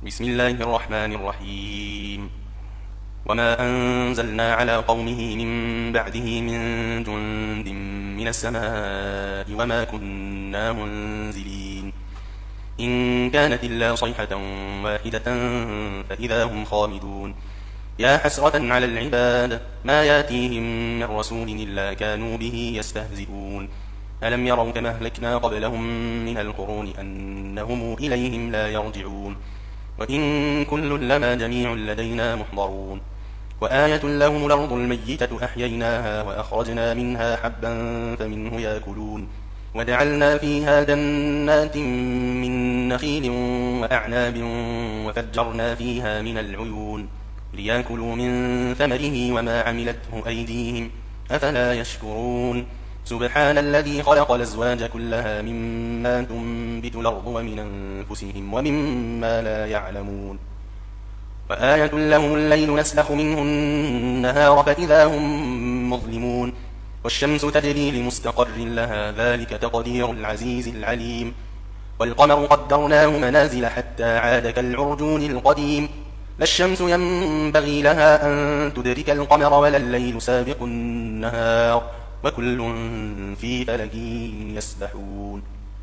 بسم الله الرحمن الرحيم. وما أنزلنا على قومه من بعده من جند من السماء وما كنا منزلين إن كانت إلا صيحة واحدة فإذا هم خامدون. يا حسرة على العباد ما ياتيهم من رسول إلا كانوا به يستهزئون. ألم يروا كما أهلكنا قبلهم من القرون أنهم إليهم لا يرجعون. وإن كل لما جميع لدينا محضرون. وآية لهم الأرض الميتة أحييناها وأخرجنا منها حبا فمنه يأكلون. وجعلنا فيها جنات من نخيل وأعناب وفجرنا فيها من العيون ليأكلوا من ثمره وما عملته أيديهم أفلا يشكرون. سبحان الذي خلق الأزواج كلها مما تنبت الأرض ومن أنفسهم ومما لا يعلمون. وآية لهم الليل نسلخ منه النهار فإذا هم مظلمون. والشمس تجري لمستقر لها ذلك تقدير العزيز العليم. والقمر قدرناه منازل حتى عاد كالعرجون القديم. لا الشمس ينبغي لها أن تدرك القمر ولا الليل سابق النهار وكل في فلك يسبحون.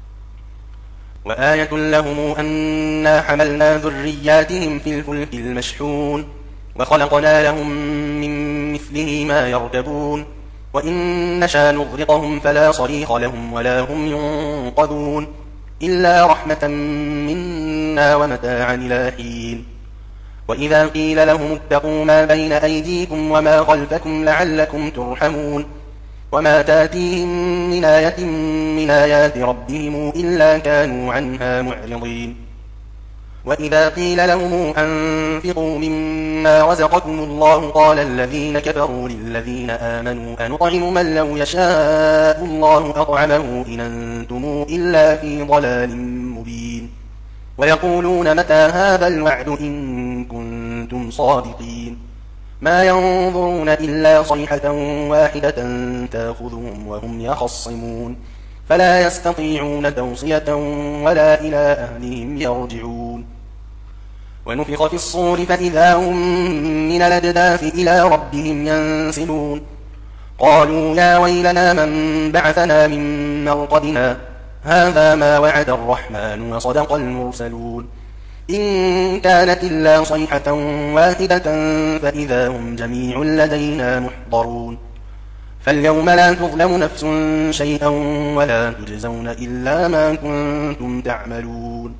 وآية لهم أنا حملنا ذرياتهم في الفلك المشحون وخلقنا لهم من مثله ما يركبون. وإن نشأ نغرقهم فلا صريخ لهم ولا هم ينقذون إلا رحمة منا ومتاعا إلى حين. وإذا قيل لهم اتقوا ما بين أيديكم وما خلفكم لعلكم ترحمون. وما تاتيهم من آية من آيات ربهم إلا كانوا عنها معرضين. وإذا قيل لهم أنفقوا مما رزقكم الله قال الذين كفروا للذين آمنوا أنطعم من لو يشاء الله أطعمه إن أنتم إلا في ضلال مبين. ويقولون متى هذا الوعد إن كنتم صادقين. ما ينظرون إلا صيحة واحدة تأخذهم وهم يخصمون فلا يستطيعون توصية ولا إلى أهلهم يرجعون. ونفخ في الصور فإذا هم من الأجداث إلى ربهم ينسلون. قالوا يا ويلنا من بعثنا من مرقدنا هذا ما وعد الرحمن وصدق المرسلون. إن كانت إلا صيحة واحدة فإذا هم جميع لدينا محضرون. فاليوم لا تظلم نفس شيئا ولا تجزون إلا ما كنتم تعملون.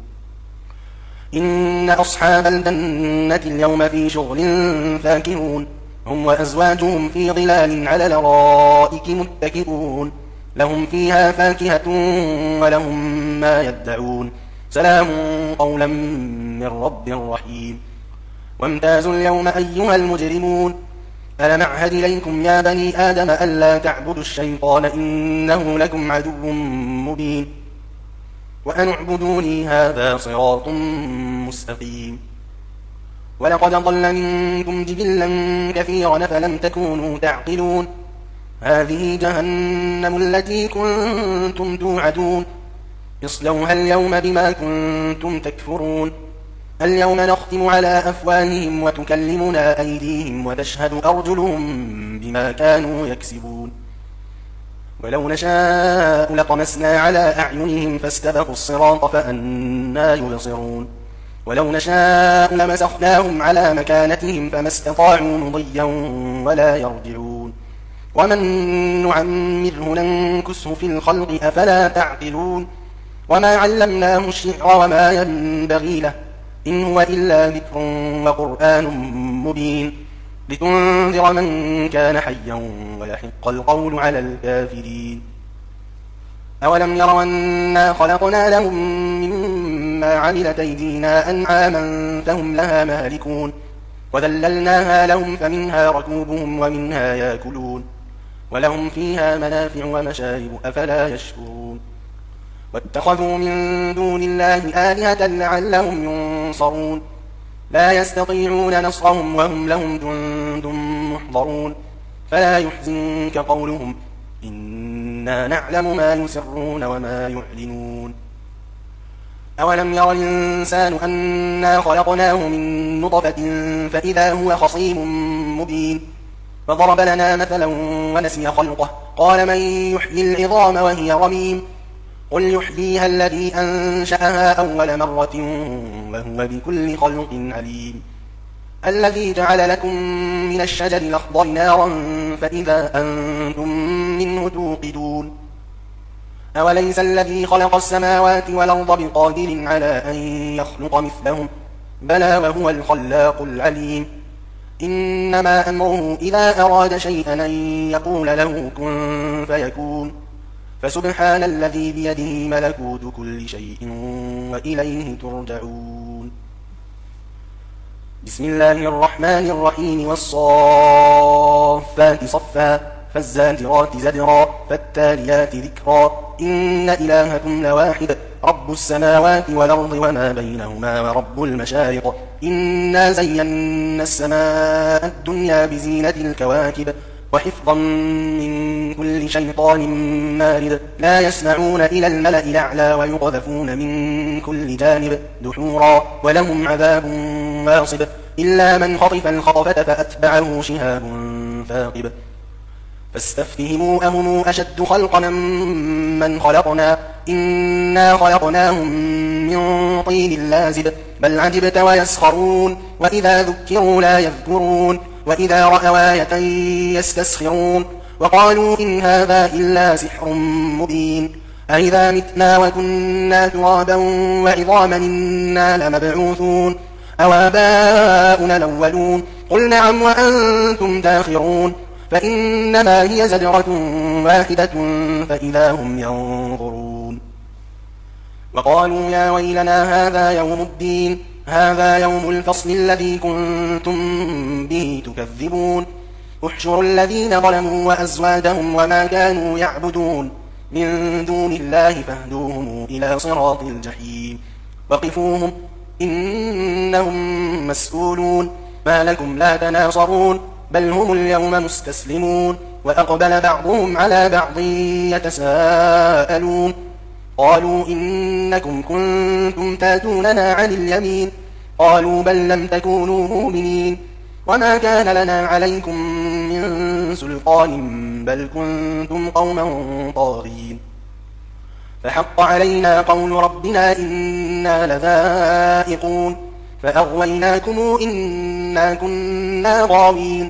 إن أصحاب الجنة اليوم في شغل فاكهون هم وأزواجهم في ظلال على الأرائك متكئون. لهم فيها فاكهة ولهم ما يدعون سلام قولا من رب رحيم. وامتازوا اليوم أيها المجرمون ألم أعهد إليكم يا بني آدم ألا تعبدوا الشيطان إنه لكم عدو مبين. وأن اعبدوني هذا صراط مستقيم. ولقد ضل منكم جبلا كثيرا فلم تكونوا تعقلون. هذه جهنم التي كنتم توعدون اصلوها اليوم بما كنتم تكفرون. اليوم نختم على أفواههم وتكلمنا أيديهم وتشهد أرجلهم بما كانوا يكسبون. ولو نشاء لطمسنا على أعينهم فاستبقوا الصراط فأنى يبصرون. ولو نشاء لمسخناهم على مكانتهم فما استطاعوا مضيا ولا يرجعون. ومن نعمره ننكسه في الخلق أفلا تعقلون. وما علمناه الشعر وما ينبغي له إن هو إلا ذكر وقرآن مبين لتنذر من كان حيا ويحق القول على الكافرين. أولم يروا أنا خلقنا لهم مما عملت أيدينا أنعاما فهم لها مالكون. وذللناها لهم فمنها ركوبهم ومنها يأكلون ولهم فيها منافع ومشارب أفلا يشكرون. واتخذوا من دون الله آلهة لعلهم ينصرون. لا يستطيعون نصرهم وهم لهم جند محضرون. فلا يحزنك قولهم إنا نعلم ما يسرون وما يعلنون. أولم ير الإنسان أنا خلقناه من نطفة فإذا هو خصيم مبين فضرب لنا مثلا ونسي خلقه قال من يحيي العظام وهي رميم قل يحييها الذي أنشأها أول مرة وهو بكل خلق عليم الذي جعل لكم من الشجر الأخضر نارا فإذا أنتم منه توقدون أوليس الذي خلق السماوات والأرض بقادر على أن يخلق مثلهم بلى وهو الخلاق العليم إنما أمره إذا أراد شيئا أن يقول له كن فيكون فسبحان الذي بيده ملكوت كل شيء وإليه ترجعون بسم الله الرحمن الرحيم والصافات صفا فالزاجرات زجرا فالتاليات ذكرا إن إلهكم لواحد رب السماوات والأرض وما بينهما ورب المشارق إنا زينا السماء الدنيا بزينة الكواكب وحفظا من كل شيطان مارد لا يسمعون إلى الملأ الأعلى ويقذفون من كل جانب دحورا ولهم عذاب واصب إلا من خطف الخطفة فأتبعه شهاب ثاقب فاستفتهموا أهم أشد خلقا من خلقنا إنا خلقناهم من طين لازب بل عجبت ويسخرون وإذا ذكروا لا يذكرون وإذا رأوا آية يستسخرون وقالوا إن هذا إلا سحر مبين أئذا متنا وكنا ترابا وعظاما إنا لمبعوثون أو آباؤنا الأولون قل نعم وأنتم داخرون فإنما هي زجرة واحدة فإذا هم ينظرون وقالوا يا ويلنا هذا يوم الدين هذا يوم الفصل الذي كنتم به تكذبون احشروا الذين ظلموا وأزواجهم وما كانوا يعبدون من دون الله فاهدوهم إلى صراط الجحيم وقفوهم إنهم مسؤولون ما لكم لا تناصرون بل هم اليوم مستسلمون وأقبل بعضهم على بعض يتساءلون قالوا إنكم كنتم تاتوننا عن اليمين قالوا بل لم تكونوا مؤمنين وما كان لنا عليكم من سلطان بل كنتم قوما طاغين فحق علينا قول ربنا إنا لذائقون فأغويناكم إنا كنا غاوين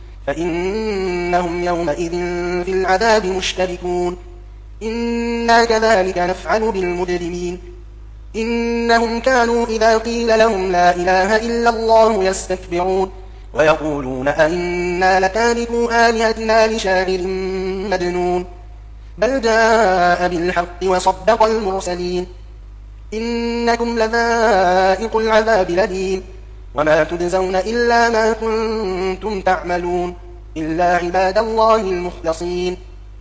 فإنهم يومئذ في العذاب مشتركون إنا كذلك نفعل بالمجرمين إنهم كانوا إذا قيل لهم لا إله إلا الله يستكبرون ويقولون أئنا لتاركوا آلهتنا لشاعر مجنون بل جاء بالحق وصدق المرسلين إنكم لذائق العذاب الأليم وما تجزون إلا ما كنتم تعملون إلا عباد الله المخلصين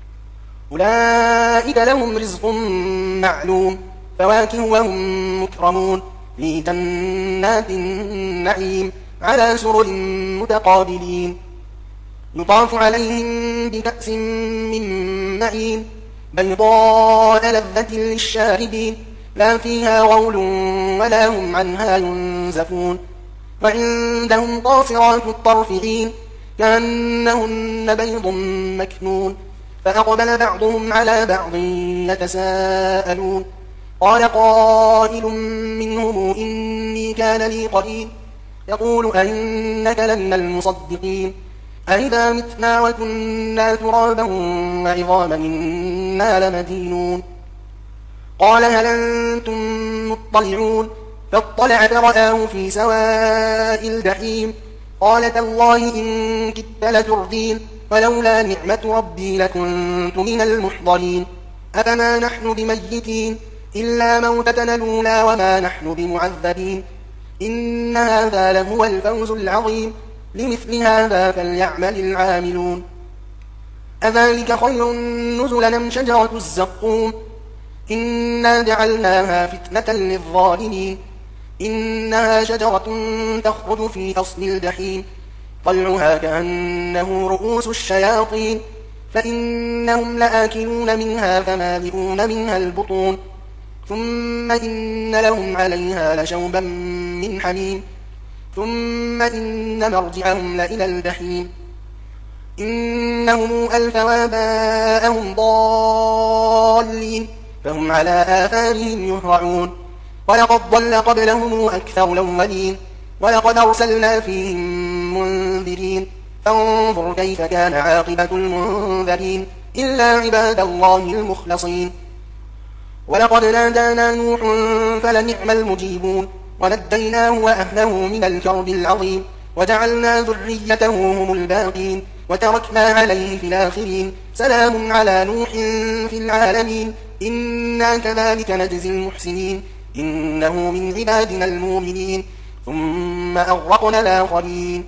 أولئك لهم رزق معلوم فواكه وهم مكرمون في جنات النعيم على سرر متقابلين يطاف عليهم بكأس من معين بيضاء لذة للشاربين لا فيها غول ولا هم عنها ينزفون وعندهم قاصرات الطرف عين كأنهن بيض مكنون فأقبل بعضهم على بعض يتساءلون قال قائل منهم إني كان لي قرين يقول أئنك لمن المصدقين أئذا متنا وكنا ترابا وعظاما إنا لمدينون قال هل أنتم مطلعون فاطلع فرآه في سواء الجحيم قال تالله إن كدت لتردين ولولا نعمة ربي لكنت من المحضرين أفما نحن بميتين إلا موتتنا الأولى وما نحن بمعذبين إن هذا لهو الفوز العظيم لمثل هذا فليعمل العاملون أذلك خير نزلا أم شجرة الزقوم إنا جعلناها فتنة للظالمين إنها شجرة تخرج في أصل الجحيم طلعها كأنه رؤوس الشياطين فإنهم لآكلون منها فمالئون منها البطون ثم إن لهم عليها لشوبا من حميم ثم إن مرجعهم لإلى الجحيم إنهم ألفوا آباءهم ضالين فهم على آثارهم يهرعون ولقد ضل قبلهم أكثر الأولين ولقد أرسلنا فيهم منذرين فانظر كيف كان عاقبة المنذرين إلا عباد الله المخلصين ولقد نادانا نوح فلنعم المجيبون ونجيناه وأهله من الكرب العظيم وجعلنا ذريته هم الباقين وتركنا عليه في الآخرين سلام على نوح في العالمين إنا كذلك نجزي المحسنين إنه من عبادنا المؤمنين ثم أغرقنا الآخرين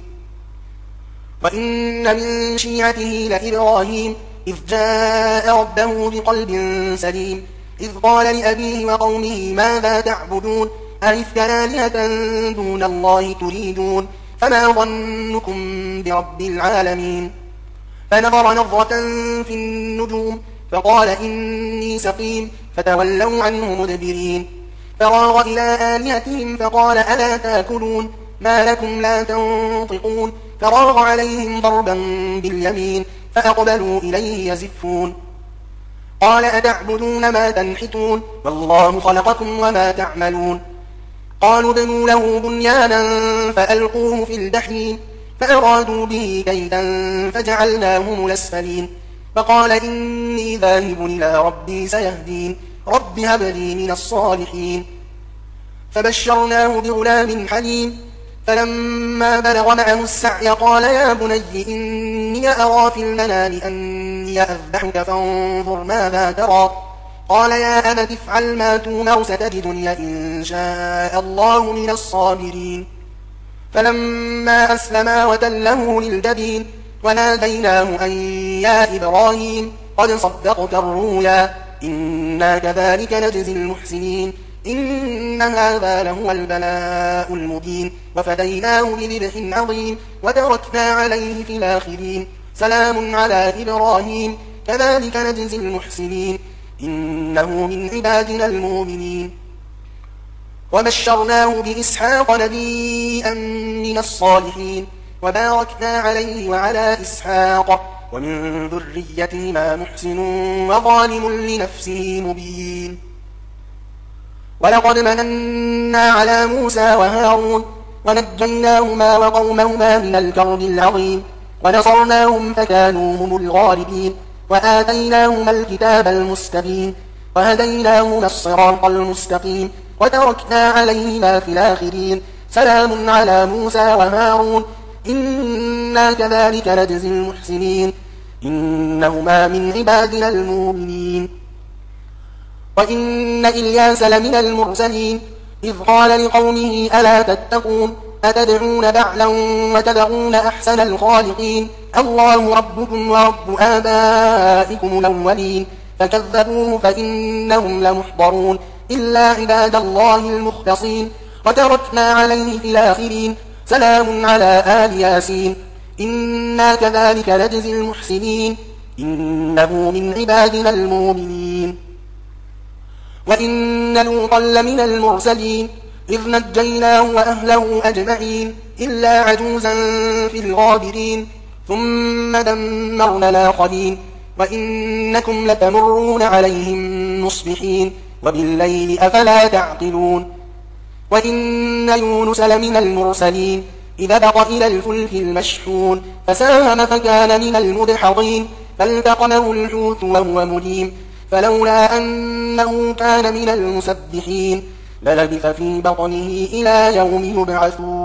وإن من شيعته لإبراهيم إذ جاء ربه بقلب سليم إذ قال لأبيه وقومه ماذا تعبدون أئفكا آلهة دون الله تريدون فما ظنكم برب العالمين فنظر نظرة في النجوم فقال إني سقيم فتولوا عنه مدبرين فراغ إلى آلهتهم فقال ألا تاكلون ما لكم لا تنطقون فراغ عليهم ضربا باليمين فأقبلوا إليه يزفون قال أتعبدون ما تنحتون والله خلقكم وما تعملون قالوا ابنوا له بنيانا فألقوه في الجحيم فأرادوا به كيدا فجعلناهم الأسفلين فقال إني ذاهب إلى ربي سيهدين رب هب لي من الصالحين فبشرناه بغلام حليم فلما بلغ معه السعي قال يا بني إني أرى في المنام أني أذبحك فانظر ماذا ترى قال يا أبت افعل ما تؤمر ستجدني إن شاء الله من الصابرين فلما أسلما وتله للجبين وناديناه أن يا إبراهيم قد صدقت الرؤيا إنا كذلك نجزي المحسنين إن هذا لهو البلاء المبين وفديناه بذبح عظيم وتركنا عليه في الآخرين سلام على إبراهيم كذلك نجزي المحسنين إنه من عبادنا المؤمنين وبشرناه بإسحاق نبيا من الصالحين وباركنا عليه وعلى إسحاق ومن ذريتهما محسن وظالم لنفسه مبين ولقد مننا على موسى وهارون ونجيناهما وقومهما من الكرب العظيم ونصرناهم فكانوا هم الغالبين وآتيناهما الكتاب المستبين وهديناهما الصراط المستقيم وتركنا عليهما في الآخرين سلام على موسى وهارون إنا كذلك نجزي المحسنين إنهما من عبادنا المؤمنين وإن إلياس لمن المرسلين إذ قال لقومه ألا تتقون أتدعون بعلا وتدعون أحسن الخالقين الله ربكم ورب آبائكم الأولين فكذبوه فإنهم لمحضرون إلا عباد الله المخلصين وتركنا عليه في الآخرين سلام على آل ياسين إنا كذلك نجزي المحسنين إنه من عبادنا المؤمنين وإن لوطا لمن المرسلين إذ نجيناه وأهله أجمعين إلا عجوزا في الغابرين ثم دمرنا الآخرين وإنكم لتمرون عليهم مصبحين وبالليل أفلا تعقلون وإن يونس لمن المرسلين إذا بق إلى الفلك المشحون فساهم فكان من المدحضين فالتقمه الحوت وهو مليم فلولا أنه كان من المسبحين للبث في بطنه إلى يوم يبعثون